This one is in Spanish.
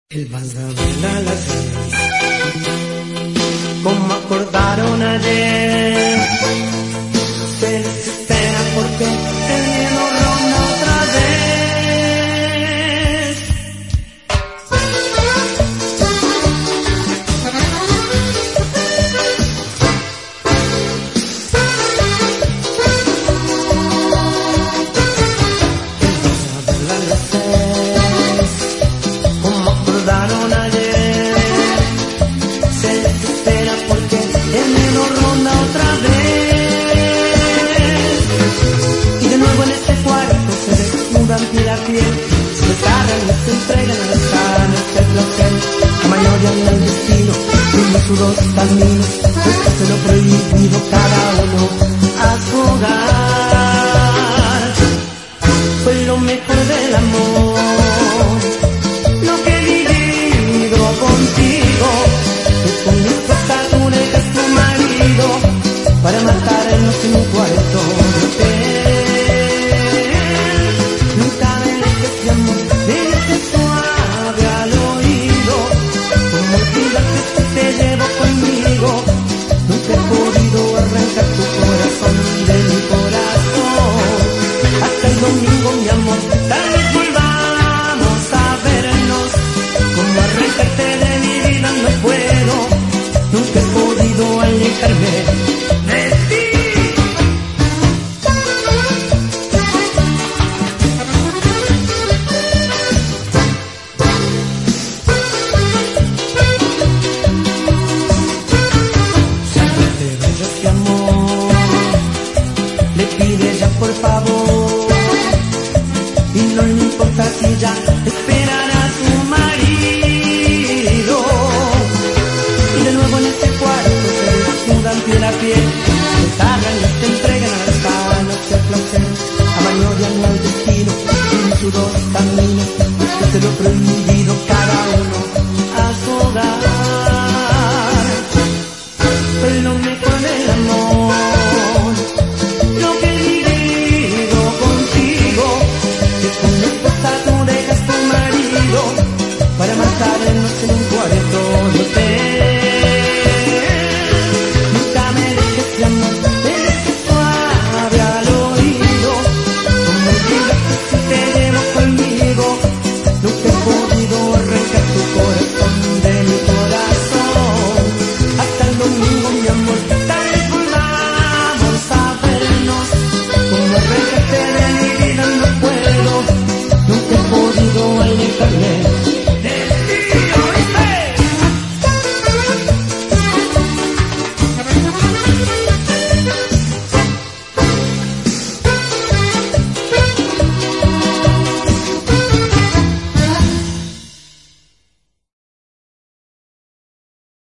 El Valgabela las ganas, como acordaron ayer, se desespera porque el miedo ronda otra vez. El Valgabela las ganas, como acordaron ayer, se desespera porque el miedo ronda otra vez. Y de nuevo en este cuarto se desnudan piel a piel, se desgarran y se entregan a las ganas del placer. La mayoría no el destino, unos sudores caminos, después de lo prohibido cada uno a su hogar. Fue lo mejor del amor, lo que he vivido contigo. Que con mi esposa tú dejas tu marido para matarnos en un cuarto de hotel. Nunca me dejes de amor, desde suave al oído. Como olvidarte si te llevo conmigo. Nunca he podido arrancar tu corazón de mi corazón. Hasta el domingo, mi amor, tal vez volvamos a vernos. Como arrancarte de mi vida no puedo. Nunca he podido alejarme de ti. Siempre te vayas de amor, le pide ya por favor. Y no le importa si ya esperará a su marido. Y de nuevo en este cuarto se desnudan piel a piel, se cargan y se entregan a las ganas del placer. La mayoría no al destino, en sus dos caminos, después de lo prohibido cada uno a su hogar. Fue lo mejor del amor, lo que he vivido contigo. Que con mi esposa tú dejas tu marido para matarnos en un cuarto de hotel.